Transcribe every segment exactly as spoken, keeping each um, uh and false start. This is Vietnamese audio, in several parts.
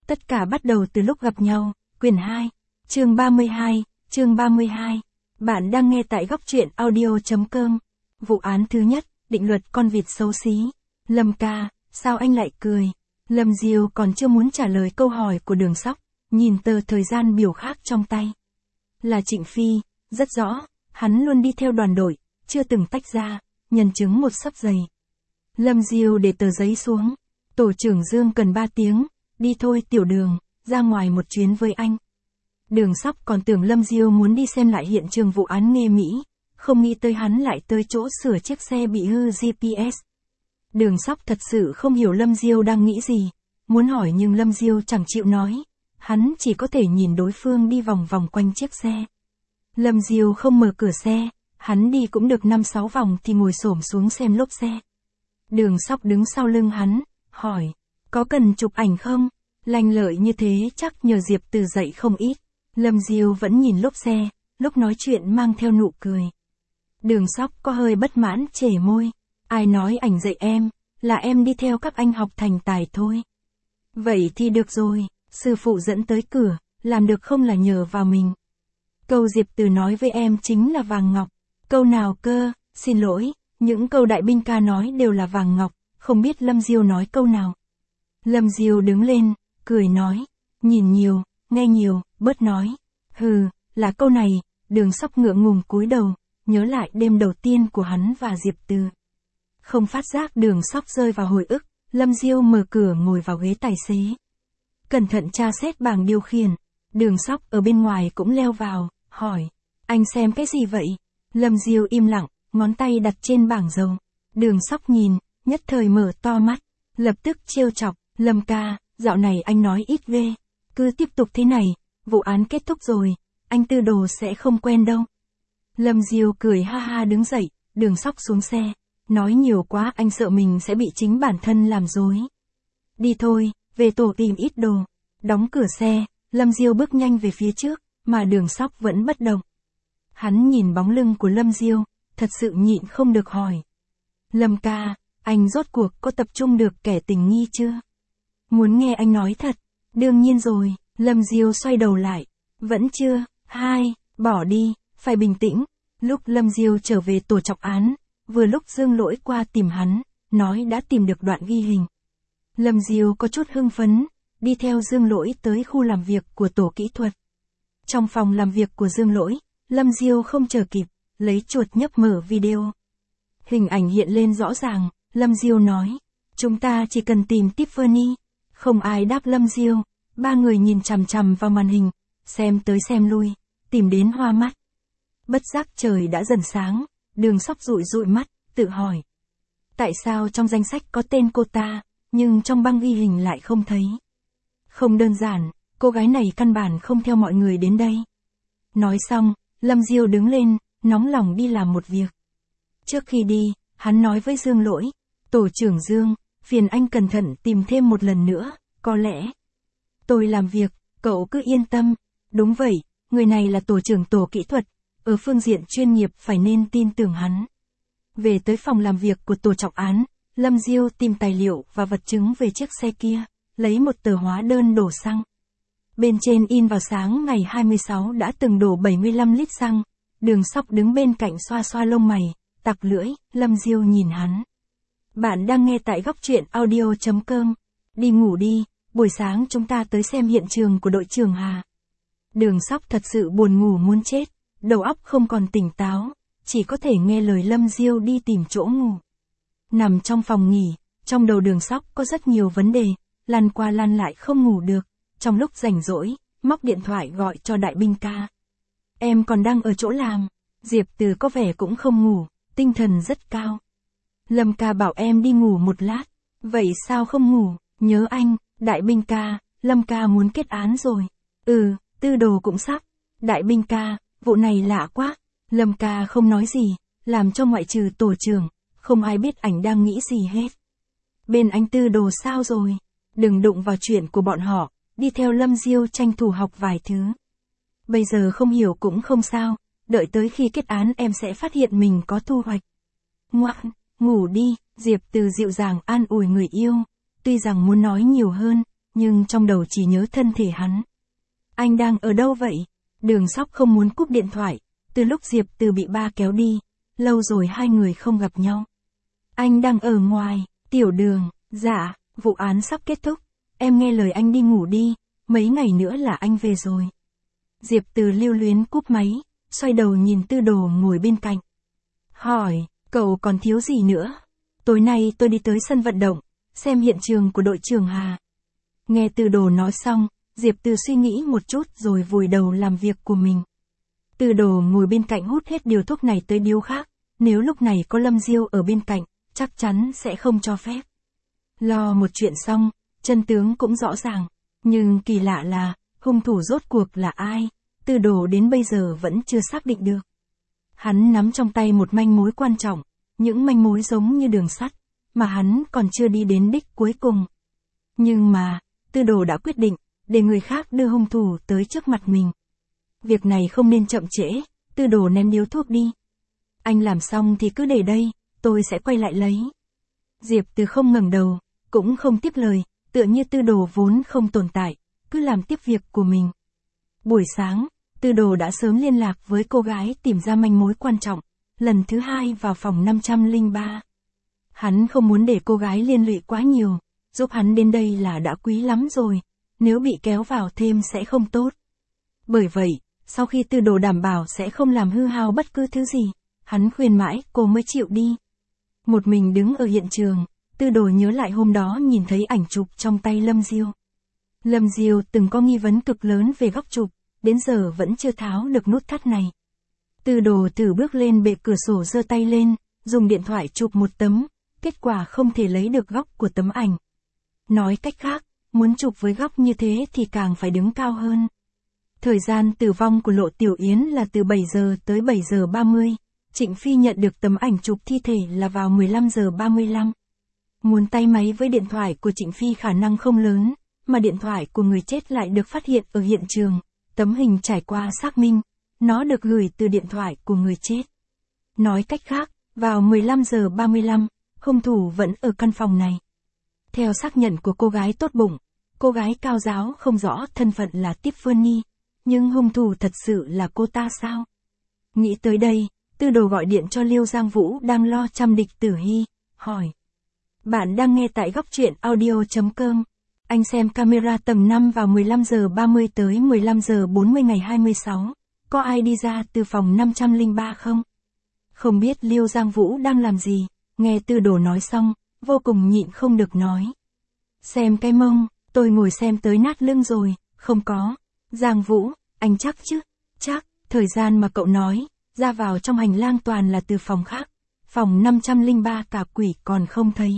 Tất cả bắt đầu từ lúc gặp nhau, quyển hai, chương ba mươi hai, chương ba mươi hai. Bạn đang nghe tại góc truyện audio.com. Vụ án thứ nhất, định luật con vịt xấu xí. Lâm ca, sao anh lại cười? Lâm Diêu còn chưa muốn trả lời câu hỏi của Đường Sóc, nhìn tờ thời gian biểu khác trong tay. Là Trịnh Phi, rất rõ, hắn luôn đi theo đoàn đội, chưa từng tách ra, nhân chứng một xấp dày. Lâm Diêu để tờ giấy xuống. Tổ trưởng Dương cần ba tiếng, đi thôi Tiểu Đường, ra ngoài một chuyến với anh. Đường Sóc còn tưởng Lâm Diêu muốn đi xem lại hiện trường vụ án Nghê Mỹ, không nghĩ tới hắn lại tới chỗ sửa chiếc xe bị hư giê pê ét. Đường Sóc thật sự không hiểu Lâm Diêu đang nghĩ gì, muốn hỏi nhưng Lâm Diêu chẳng chịu nói, hắn chỉ có thể nhìn đối phương đi vòng vòng quanh chiếc xe. Lâm Diêu không mở cửa xe, hắn đi cũng được năm sáu vòng thì ngồi xổm xuống xem lốp xe. Đường Sóc đứng sau lưng hắn, hỏi, có cần chụp ảnh không? Lanh lợi như thế chắc nhờ Diệp Từ dạy không ít. Lâm Diêu vẫn nhìn lốp xe, lúc nói chuyện mang theo nụ cười. Đường Sóc có hơi bất mãn chể môi. Ai nói ảnh dạy em, là em đi theo các anh học thành tài thôi. Vậy thì được rồi, sư phụ dẫn tới cửa, làm được không là nhờ vào mình. Câu Diệp Từ nói với em chính là vàng ngọc. Câu nào cơ, xin lỗi, những câu đại binh ca nói đều là vàng ngọc, không biết Lâm Diêu nói câu nào. Lâm Diêu đứng lên, cười nói, nhìn nhiều, nghe nhiều, bớt nói. Hừ, là câu này. Đường Sóc ngượng ngùng cúi đầu, nhớ lại đêm đầu tiên của hắn và Diệp Từ. Không phát giác Đường Sóc rơi vào hồi ức, Lâm Diêu mở cửa ngồi vào ghế tài xế. Cẩn thận tra xét bảng điều khiển. Đường Sóc ở bên ngoài cũng leo vào, hỏi, anh xem cái gì vậy? Lâm Diêu im lặng, ngón tay đặt trên bảng dầu. Đường Sóc nhìn, nhất thời mở to mắt, lập tức trêu chọc, Lâm ca, dạo này anh nói ít ghê, cứ tiếp tục thế này, vụ án kết thúc rồi, anh Tư Đồ sẽ không quen đâu. Lâm Diêu cười ha ha đứng dậy, Đường Sóc xuống xe, nói nhiều quá anh sợ mình sẽ bị chính bản thân làm dối. Đi thôi, về tổ tìm ít đồ. Đóng cửa xe, Lâm Diêu bước nhanh về phía trước, mà Đường Sóc vẫn bất động. Hắn nhìn bóng lưng của Lâm Diêu, thật sự nhịn không được hỏi. Lâm ca, anh rốt cuộc có tập trung được kẻ tình nghi chưa? Muốn nghe anh nói thật. Đương nhiên rồi, Lâm Diêu xoay đầu lại. Vẫn chưa, hai, bỏ đi, phải bình tĩnh. Lúc Lâm Diêu trở về tổ trọng án, vừa lúc Dương Lỗi qua tìm hắn, nói đã tìm được đoạn ghi hình. Lâm Diêu có chút hưng phấn, đi theo Dương Lỗi tới khu làm việc của tổ kỹ thuật. Trong phòng làm việc của Dương Lỗi, Lâm Diêu không chờ kịp, lấy chuột nhấp mở video. Hình ảnh hiện lên rõ ràng, Lâm Diêu nói, chúng ta chỉ cần tìm Tiffany. Không ai đáp Lâm Diêu, ba người nhìn chằm chằm vào màn hình, xem tới xem lui, tìm đến hoa mắt. Bất giác trời đã dần sáng, Đường Sóc dụi dụi mắt, tự hỏi. Tại sao trong danh sách có tên cô ta, nhưng trong băng ghi hình lại không thấy? Không đơn giản, cô gái này căn bản không theo mọi người đến đây. Nói xong, Lâm Diêu đứng lên, nóng lòng đi làm một việc. Trước khi đi, hắn nói với Dương Lỗi, tổ trưởng Dương, phiền anh cẩn thận tìm thêm một lần nữa, có lẽ. Tôi làm việc, cậu cứ yên tâm. Đúng vậy, người này là tổ trưởng tổ kỹ thuật, ở phương diện chuyên nghiệp phải nên tin tưởng hắn. Về tới phòng làm việc của tổ trọng án, Lâm Diêu tìm tài liệu và vật chứng về chiếc xe kia, lấy một tờ hóa đơn đổ xăng. Bên trên in vào sáng ngày hai mươi sáu đã từng đổ bảy mươi lăm lít xăng. Đường Sóc đứng bên cạnh xoa xoa lông mày, tặc lưỡi. Lâm Diêu nhìn hắn. Bạn đang nghe tại góc truyện audio.com. Đi ngủ đi, buổi sáng chúng ta tới xem hiện trường của đội trưởng Hà. Đường Sóc thật sự buồn ngủ muốn chết, đầu óc không còn tỉnh táo, chỉ có thể nghe lời Lâm Diêu đi tìm chỗ ngủ. Nằm trong phòng nghỉ, trong đầu Đường Sóc có rất nhiều vấn đề, lăn qua lăn lại không ngủ được. Trong lúc rảnh rỗi, móc điện thoại gọi cho đại binh ca. Em còn đang ở chỗ làm. Diệp Từ có vẻ cũng không ngủ, tinh thần rất cao. Lâm ca bảo em đi ngủ một lát. Vậy sao không ngủ? Nhớ anh. Đại binh ca, Lâm ca muốn kết án rồi. Ừ, Tư Đồ cũng sắp. Đại binh ca, vụ này lạ quá. Lâm ca không nói gì, làm cho ngoại trừ tổ trưởng, không ai biết ảnh đang nghĩ gì hết. Bên anh Tư Đồ sao rồi? Đừng đụng vào chuyện của bọn họ. Đi theo Lâm Diêu tranh thủ học vài thứ. Bây giờ không hiểu cũng không sao, đợi tới khi kết án em sẽ phát hiện mình có thu hoạch. Ngoan, ngủ đi, Diệp Từ dịu dàng an ủi người yêu, tuy rằng muốn nói nhiều hơn, nhưng trong đầu chỉ nhớ thân thể hắn. Anh đang ở đâu vậy? Đường Sóc không muốn cúp điện thoại, từ lúc Diệp Từ bị ba kéo đi, lâu rồi hai người không gặp nhau. Anh đang ở ngoài, Tiểu Đường, dạ, vụ án sắp kết thúc, em nghe lời anh đi ngủ đi, mấy ngày nữa là anh về rồi. Diệp Từ lưu luyến cúp máy, xoay đầu nhìn Tư Đồ ngồi bên cạnh. Hỏi, cậu còn thiếu gì nữa? Tối nay tôi đi tới sân vận động, xem hiện trường của đội trưởng Hà. Nghe Tư Đồ nói xong, Diệp Từ suy nghĩ một chút rồi vùi đầu làm việc của mình. Tư Đồ ngồi bên cạnh hút hết điều thuốc này tới điếu khác, nếu lúc này có Lâm Diêu ở bên cạnh, chắc chắn sẽ không cho phép. Lo một chuyện xong, chân tướng cũng rõ ràng, nhưng kỳ lạ là, hung thủ rốt cuộc là ai, Tư Đồ đến bây giờ vẫn chưa xác định được. Hắn nắm trong tay một manh mối quan trọng, những manh mối giống như đường sắt, mà hắn còn chưa đi đến đích cuối cùng. Nhưng mà, Tư Đồ đã quyết định, để người khác đưa hung thủ tới trước mặt mình. Việc này không nên chậm trễ, Tư Đồ ném điếu thuốc đi. Anh làm xong thì cứ để đây, tôi sẽ quay lại lấy. Diệp Từ không ngẩng đầu, cũng không tiếp lời, tựa như Tư Đồ vốn không tồn tại, cứ làm tiếp việc của mình. Buổi sáng, Tư Đồ đã sớm liên lạc với cô gái tìm ra manh mối quan trọng, lần thứ hai vào phòng năm trăm lẻ ba. Hắn không muốn để cô gái liên lụy quá nhiều, giúp hắn đến đây là đã quý lắm rồi, nếu bị kéo vào thêm sẽ không tốt. Bởi vậy, sau khi Tư Đồ đảm bảo sẽ không làm hư hao bất cứ thứ gì, hắn khuyên mãi cô mới chịu đi. Một mình đứng ở hiện trường, Tư Đồ nhớ lại hôm đó nhìn thấy ảnh chụp trong tay Lâm Diêu. Lâm Diêu từng có nghi vấn cực lớn về góc chụp, đến giờ vẫn chưa tháo được nút thắt này. Tư Đồ thử bước lên bệ cửa sổ giơ tay lên, dùng điện thoại chụp một tấm, kết quả không thể lấy được góc của tấm ảnh. Nói cách khác, muốn chụp với góc như thế thì càng phải đứng cao hơn. Thời gian tử vong của Lộ Tiểu Yến là từ bảy giờ tới bảy giờ ba mươi, Trịnh Phi nhận được tấm ảnh chụp thi thể là vào mười lăm giờ ba mươi lăm. Muốn tay máy với điện thoại của Trịnh Phi khả năng không lớn, mà điện thoại của người chết lại được phát hiện ở hiện trường, tấm hình trải qua xác minh, nó được gửi từ điện thoại của người chết. Nói cách khác, vào mười lăm giờ ba mươi lăm, hung thủ vẫn ở căn phòng này. Theo xác nhận của cô gái tốt bụng, cô gái cao giáo không rõ thân phận là Tiffany, nhưng hung thủ thật sự là cô ta sao? Nghĩ tới đây, Tư Đồ gọi điện cho Liêu Giang Vũ đang lo chăm địch tử hy, hỏi. Bạn đang nghe tại góc truyện audio chấm com. Anh xem camera tầng năm vào mười lăm giờ ba mươi tới mười lăm giờ bốn mươi ngày hai mươi sáu. Có ai đi ra từ phòng năm trăm lẻ ba không? Không biết Liêu Giang Vũ đang làm gì, nghe Tư Đồ nói xong, vô cùng nhịn không được nói. Xem cái mông, tôi ngồi xem tới nát lưng rồi, không có. Giang Vũ, anh chắc chứ? Chắc, thời gian mà cậu nói, ra vào trong hành lang toàn là từ phòng khác. Phòng năm trăm lẻ ba cả quỷ còn không thấy.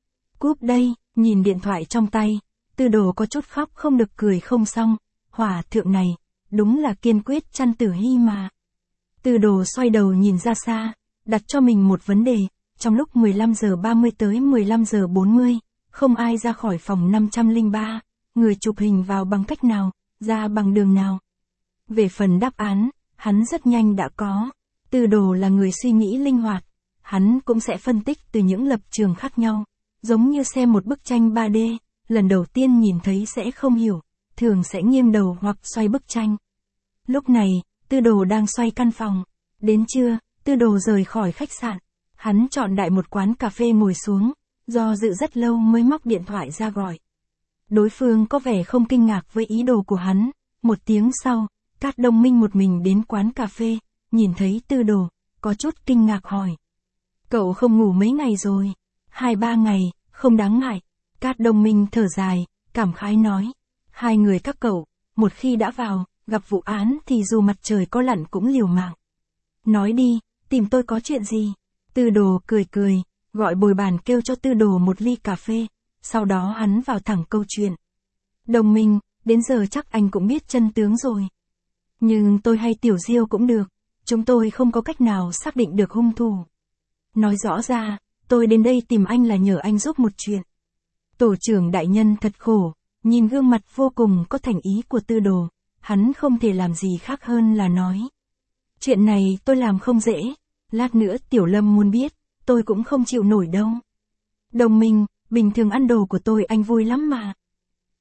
Cúp đây, nhìn điện thoại trong tay, Tư Đồ có chút khóc không được cười không xong. Hỏa thượng này, đúng là kiên quyết chăn tử hy mà. Tư Đồ xoay đầu nhìn ra xa, đặt cho mình một vấn đề, trong lúc mười lăm giờ ba mươi tới mười lăm giờ bốn mươi, không ai ra khỏi phòng năm trăm lẻ ba, người chụp hình vào bằng cách nào, ra bằng đường nào. Về phần đáp án, hắn rất nhanh đã có. Tư Đồ là người suy nghĩ linh hoạt, hắn cũng sẽ phân tích từ những lập trường khác nhau, giống như xem một bức tranh ba D, lần đầu tiên nhìn thấy sẽ không hiểu, thường sẽ nghiêng đầu hoặc xoay bức tranh. Lúc này, Tư Đồ đang xoay căn phòng. Đến trưa, Tư Đồ rời khỏi khách sạn. Hắn chọn đại một quán cà phê ngồi xuống, do dự rất lâu mới móc điện thoại ra gọi. Đối phương có vẻ không kinh ngạc với ý đồ của hắn. Một tiếng sau, Cát Đông Minh một mình đến quán cà phê, nhìn thấy Tư Đồ, có chút kinh ngạc hỏi. Cậu không ngủ mấy ngày rồi? Hai ba ngày, không đáng ngại. Cát Đông Minh thở dài, cảm khái nói. Hai người các cậu, một khi đã vào, gặp vụ án thì dù mặt trời có lặn cũng liều mạng. Nói đi, tìm tôi có chuyện gì? Tư Đồ cười cười, gọi bồi bàn kêu cho Tư Đồ một ly cà phê, sau đó hắn vào thẳng câu chuyện. Đồng Minh, đến giờ chắc anh cũng biết chân tướng rồi. Nhưng tôi hay Tiểu Diêu cũng được, chúng tôi không có cách nào xác định được hung thủ. Nói rõ ra, tôi đến đây tìm anh là nhờ anh giúp một chuyện. Tổ trưởng đại nhân thật khổ, nhìn gương mặt vô cùng có thành ý của Tư Đồ, hắn không thể làm gì khác hơn là nói. Chuyện này tôi làm không dễ, lát nữa Tiểu Lâm muốn biết, tôi cũng không chịu nổi đâu. Đồng Minh, bình thường ăn đồ của tôi anh vui lắm mà.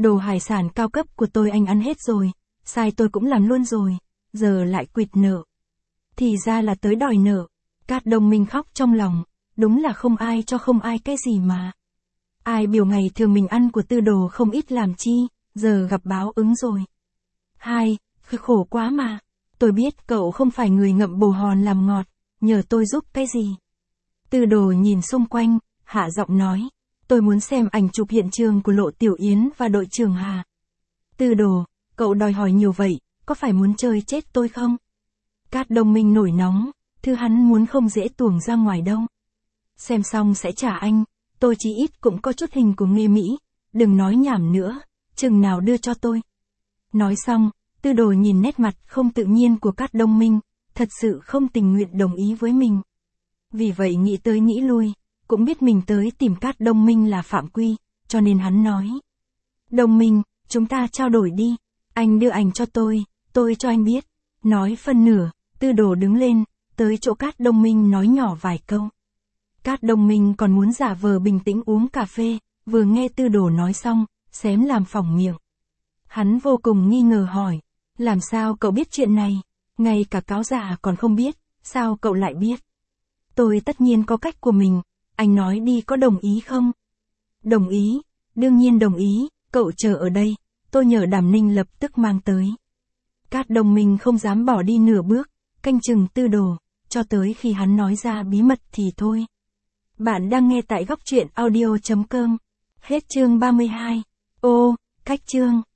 Đồ hải sản cao cấp của tôi anh ăn hết rồi, sai tôi cũng làm luôn rồi, giờ lại quỵt nợ. Thì ra là tới đòi nợ. Cát Đông Minh khóc trong lòng, đúng là không ai cho không ai cái gì mà. Ai biểu ngày thường mình ăn của Tư Đồ không ít làm chi, giờ gặp báo ứng rồi. Hai, khổ quá mà. Tôi biết cậu không phải người ngậm bồ hòn làm ngọt, nhờ tôi giúp cái gì. Tư Đồ nhìn xung quanh, hạ giọng nói. Tôi muốn xem ảnh chụp hiện trường của Lộ Tiểu Yến và đội trưởng Hà. Tư Đồ, cậu đòi hỏi nhiều vậy, có phải muốn chơi chết tôi không? Cát Đông Minh nổi nóng, thứ hắn muốn không dễ tuồng ra ngoài đâu. Xem xong sẽ trả anh, tôi chỉ ít cũng có chút hình của Nghê Mỹ, đừng nói nhảm nữa, chừng nào đưa cho tôi. Nói xong, Tư Đồ nhìn nét mặt không tự nhiên của Cát Đông Minh, thật sự không tình nguyện đồng ý với mình. Vì vậy nghĩ tới nghĩ lui, cũng biết mình tới tìm Cát Đông Minh là phạm quy, cho nên hắn nói. Đông Minh, chúng ta trao đổi đi, anh đưa ảnh cho tôi, tôi cho anh biết. Nói phân nửa, Tư Đồ đứng lên, tới chỗ Cát Đông Minh nói nhỏ vài câu. Cát Đông Minh còn muốn giả vờ bình tĩnh uống cà phê, vừa nghe Tư Đồ nói xong, xém làm phỏng miệng. Hắn vô cùng nghi ngờ hỏi, làm sao cậu biết chuyện này, ngay cả cáo giả còn không biết, sao cậu lại biết? Tôi tất nhiên có cách của mình, anh nói đi có đồng ý không? Đồng ý, đương nhiên đồng ý, cậu chờ ở đây, tôi nhờ Đàm Ninh lập tức mang tới. Cát Đông Minh không dám bỏ đi nửa bước, canh chừng Tư Đồ, cho tới khi hắn nói ra bí mật thì thôi. Bạn đang nghe tại góc truyện audio chấm com. Hết chương ba mươi hai. Ô, cách chương.